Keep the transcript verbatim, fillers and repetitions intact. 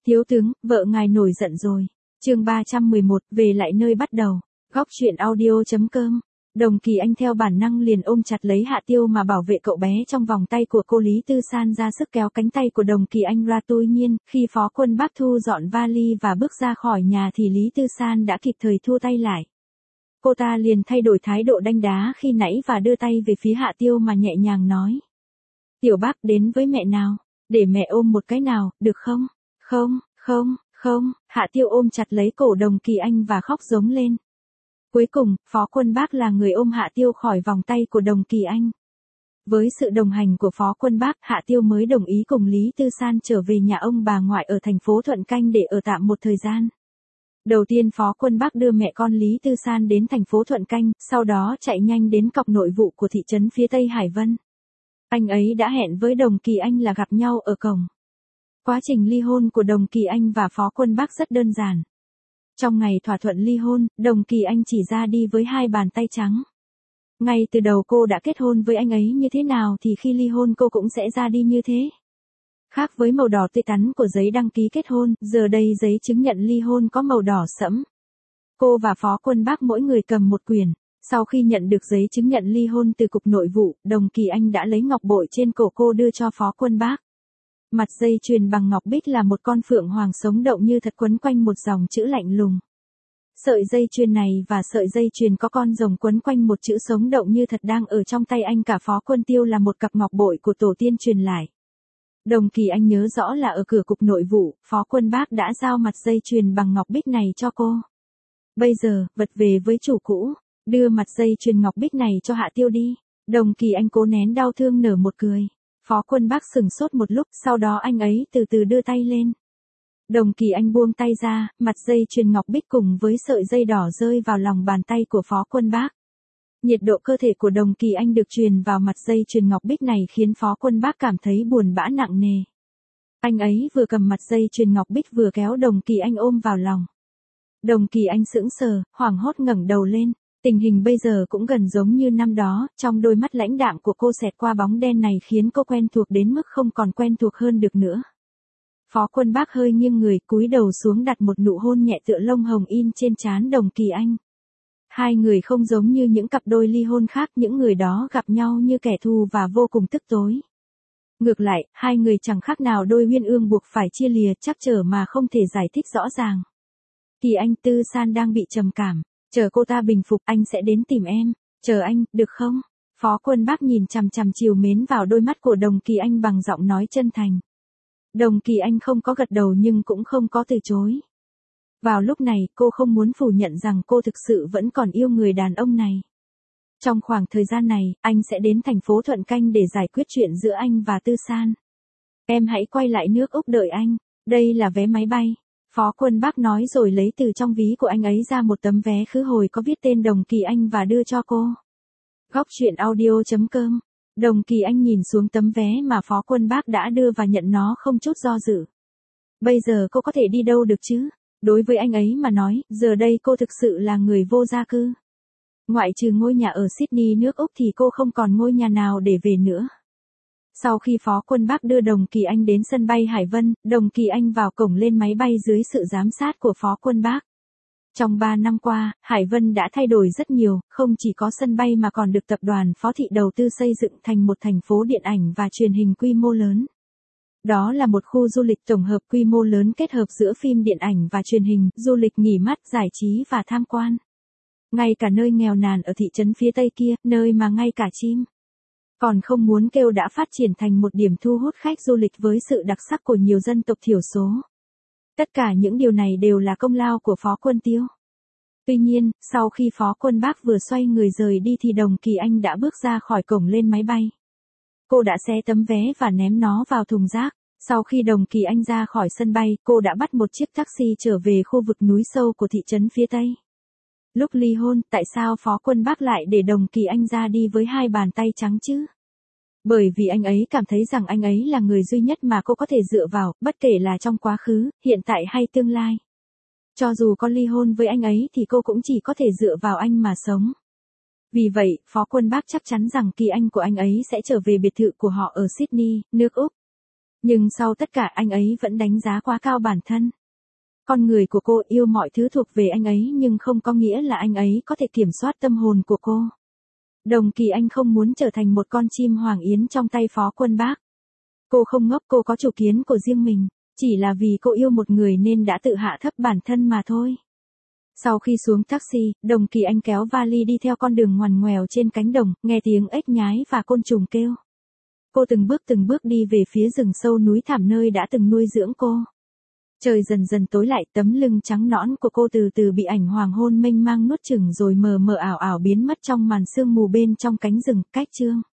Thiếu tướng, vợ ngài nổi giận rồi. Chương ba trăm mười một, về lại nơi bắt đầu. Góc truyện audio chấm com. Đồng Kỳ Anh theo bản năng liền ôm chặt lấy Hạ Tiêu mà bảo vệ cậu bé trong vòng tay của cô Lý Tư San, ra sức kéo cánh tay của Đồng Kỳ Anh ra. Tuy nhiên, khi Phó Quân Bác thu dọn vali và bước ra khỏi nhà thì Lý Tư San đã kịp thời thua tay lại. Cô ta liền thay đổi thái độ đanh đá khi nãy và đưa tay về phía Hạ Tiêu mà nhẹ nhàng nói. Tiểu bác, đến với mẹ nào, để mẹ ôm một cái nào, được không? Không, không, không, Hạ Tiêu ôm chặt lấy cổ Đồng Kỳ Anh và khóc giống lên. Cuối cùng, Phó Quân Bác là người ôm Hạ Tiêu khỏi vòng tay của Đồng Kỳ Anh. Với sự đồng hành của Phó Quân Bác, Hạ Tiêu mới đồng ý cùng Lý Tư San trở về nhà ông bà ngoại ở thành phố Thuận Canh để ở tạm một thời gian. Đầu tiên Phó Quân Bác đưa mẹ con Lý Tư San đến thành phố Thuận Canh, sau đó chạy nhanh đến cọc nội vụ của thị trấn phía Tây Hải Vân. Anh ấy đã hẹn với Đồng Kỳ Anh là gặp nhau ở cổng. Quá trình ly hôn của Đồng Kỳ Anh và Phó Quân Bác rất đơn giản. Trong ngày thỏa thuận ly hôn, Đồng Kỳ Anh chỉ ra đi với hai bàn tay trắng. Ngay từ đầu cô đã kết hôn với anh ấy như thế nào thì khi ly hôn cô cũng sẽ ra đi như thế. Khác với màu đỏ tươi tắn của giấy đăng ký kết hôn, giờ đây giấy chứng nhận ly hôn có màu đỏ sẫm. Cô và Phó Quân Bác mỗi người cầm một quyển. Sau khi nhận được giấy chứng nhận ly hôn từ cục nội vụ, Đồng Kỳ Anh đã lấy ngọc bội trên cổ cô đưa cho Phó Quân Bác. Mặt dây chuyền bằng ngọc bích là một con phượng hoàng sống động như thật quấn quanh một dòng chữ lạnh lùng. Sợi dây chuyền này và sợi dây chuyền có con rồng quấn quanh một chữ sống động như thật đang ở trong tay anh cả Phó Quân Tiêu là một cặp ngọc bội của tổ tiên truyền lại. Đồng Kỳ Anh nhớ rõ là ở cửa cục nội vụ, Phó Quân Bác đã giao mặt dây chuyền bằng ngọc bích này cho cô. Bây giờ, vật về với chủ cũ, đưa mặt dây chuyền ngọc bích này cho Hạ Tiêu đi. Đồng Kỳ Anh cố nén đau thương nở một cười. Phó Quân Bác sừng sốt một lúc, sau đó anh ấy từ từ đưa tay lên. Đồng Kỳ Anh buông tay ra, mặt dây chuyền ngọc bích cùng với sợi dây đỏ rơi vào lòng bàn tay của Phó Quân Bác. Nhiệt độ cơ thể của Đồng Kỳ Anh được truyền vào mặt dây chuyền ngọc bích này khiến Phó Quân Bác cảm thấy buồn bã nặng nề. Anh ấy vừa cầm mặt dây chuyền ngọc bích vừa kéo Đồng Kỳ Anh ôm vào lòng. Đồng Kỳ Anh sững sờ, hoảng hốt ngẩng đầu lên. Tình hình bây giờ cũng gần giống như năm đó, trong đôi mắt lãnh đạm của cô xẹt qua bóng đen này khiến cô quen thuộc đến mức không còn quen thuộc hơn được nữa. Phó Quân Bác hơi nghiêng người, cúi đầu xuống đặt một nụ hôn nhẹ tựa lông hồng in trên trán Đồng Kỳ Anh. Hai người không giống như những cặp đôi ly hôn khác, những người đó gặp nhau như kẻ thù và vô cùng tức tối. Ngược lại, hai người chẳng khác nào đôi uyên ương buộc phải chia lìa, trắc trở mà không thể giải thích rõ ràng. Kỳ Anh, Tư San đang bị trầm cảm. Chờ cô ta bình phục, anh sẽ đến tìm em. Chờ anh, được không? Phó Quân Bác nhìn chằm chằm trìu mến vào đôi mắt của Đồng Kỳ Anh bằng giọng nói chân thành. Đồng Kỳ Anh không có gật đầu nhưng cũng không có từ chối. Vào lúc này, cô không muốn phủ nhận rằng cô thực sự vẫn còn yêu người đàn ông này. Trong khoảng thời gian này, anh sẽ đến thành phố Thuận Canh để giải quyết chuyện giữa anh và Tư San. Em hãy quay lại nước Úc đợi anh. Đây là vé máy bay. Phó Quân Bác nói rồi lấy từ trong ví của anh ấy ra một tấm vé khứ hồi có viết tên Đồng Kỳ Anh và đưa cho cô. Góc truyện audio chấm com. Đồng Kỳ Anh nhìn xuống tấm vé mà Phó Quân Bác đã đưa và nhận nó không chút do dự. Bây giờ cô có thể đi đâu được chứ? Đối với anh ấy mà nói, giờ đây cô thực sự là người vô gia cư. Ngoại trừ ngôi nhà ở Sydney nước Úc thì cô không còn ngôi nhà nào để về nữa. Sau khi Phó Quân Bác đưa Đồng Kỳ Anh đến sân bay Hải Vân, Đồng Kỳ Anh vào cổng lên máy bay dưới sự giám sát của Phó Quân Bác. Trong ba năm qua, Hải Vân đã thay đổi rất nhiều, không chỉ có sân bay mà còn được tập đoàn Phó Thị đầu tư xây dựng thành một thành phố điện ảnh và truyền hình quy mô lớn. Đó là một khu du lịch tổng hợp quy mô lớn kết hợp giữa phim điện ảnh và truyền hình, du lịch nghỉ mát, giải trí và tham quan. Ngay cả nơi nghèo nàn ở thị trấn phía Tây kia, nơi mà ngay cả chim còn không muốn kêu đã phát triển thành một điểm thu hút khách du lịch với sự đặc sắc của nhiều dân tộc thiểu số. Tất cả những điều này đều là công lao của Phó Quân Tiêu. Tuy nhiên, sau khi Phó Quân Bác vừa xoay người rời đi thì Đồng Kỳ Anh đã bước ra khỏi cổng lên máy bay. Cô đã xé tấm vé và ném nó vào thùng rác. Sau khi Đồng Kỳ Anh ra khỏi sân bay, cô đã bắt một chiếc taxi trở về khu vực núi sâu của thị trấn phía Tây. Lúc ly hôn, tại sao Phó Quân Bác lại để Đồng Kỳ Anh ra đi với hai bàn tay trắng chứ? Bởi vì anh ấy cảm thấy rằng anh ấy là người duy nhất mà cô có thể dựa vào, bất kể là trong quá khứ, hiện tại hay tương lai. Cho dù có ly hôn với anh ấy thì cô cũng chỉ có thể dựa vào anh mà sống. Vì vậy, Phó Quân Bác chắc chắn rằng Kỳ Anh của anh ấy sẽ trở về biệt thự của họ ở Sydney, nước Úc. Nhưng sau tất cả anh ấy vẫn đánh giá quá cao bản thân. Con người của cô yêu mọi thứ thuộc về anh ấy nhưng không có nghĩa là anh ấy có thể kiểm soát tâm hồn của cô. Đồng Kỳ Anh không muốn trở thành một con chim hoàng yến trong tay Phó Quân Bác. Cô không ngốc, cô có chủ kiến của riêng mình, chỉ là vì cô yêu một người nên đã tự hạ thấp bản thân mà thôi. Sau khi xuống taxi, Đồng Kỳ Anh kéo vali đi theo con đường ngoằn ngoèo trên cánh đồng, nghe tiếng ếch nhái và côn trùng kêu. Cô từng bước từng bước đi về phía rừng sâu núi thẳm nơi đã từng nuôi dưỡng cô. Trời dần dần tối lại, tấm lưng trắng nõn của cô từ từ bị ảnh hoàng hôn mênh mang nuốt chửng rồi mờ mờ ảo ảo biến mất trong màn sương mù bên trong cánh rừng. Cách chương